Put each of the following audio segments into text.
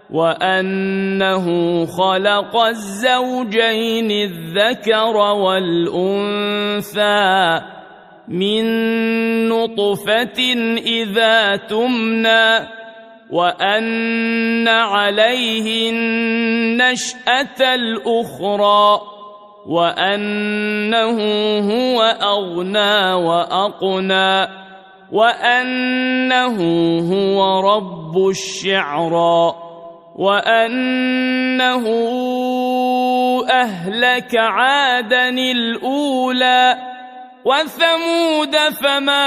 وأنه خلق الزوجين الذكر والأنثى من نطفة إذا تمنى وأن عليه النشأة الأخرى وأنه هو أغنى وأقنى وأنه هو رب الشعرى وأنه أهلك عادا الأولى وثمود فما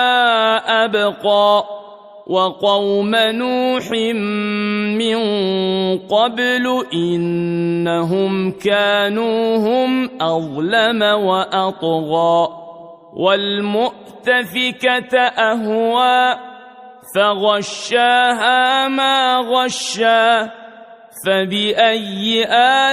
أبقى وقوم نوح من قبل إنهم كانوا هم أظلم وأطغى والمؤتفكة أهوى فغشاها ما غشى فبأي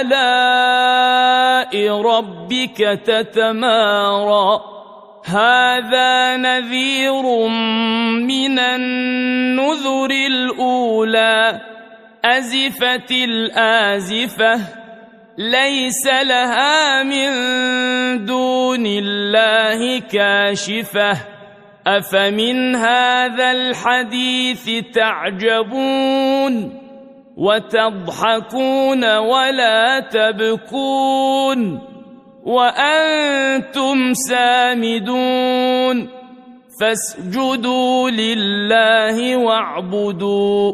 آلاء ربك تتمارى هذا نذير من النذر الأولى أزفت الآزفة ليس لها من دون الله كاشفة أفمن هذا الحديث تعجبون وتضحكون ولا تبكون وأنتم سامدون فاسجدوا لله واعبدوا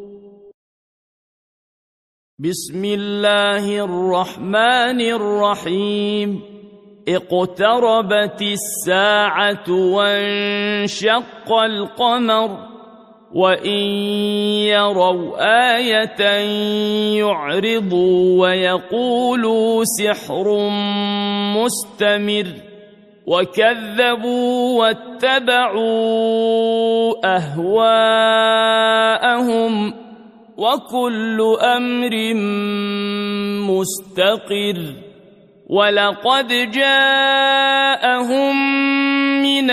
بسم الله الرحمن الرحيم اقتربت الساعة وانشق القمر وإن يروا آية يعرضوا ويقولوا سحر مستمر وكذبوا واتبعوا أهواءهم وكل أمر مستقر ولقد جاءهم من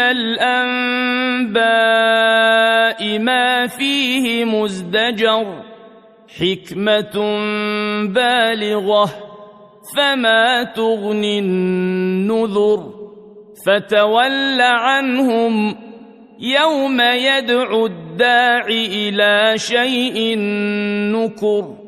الأنباء ما فيه مزدجر حكمة بالغة فما تغني النذر فتول عنهم يوم يدعو الداع إلى شيء نكر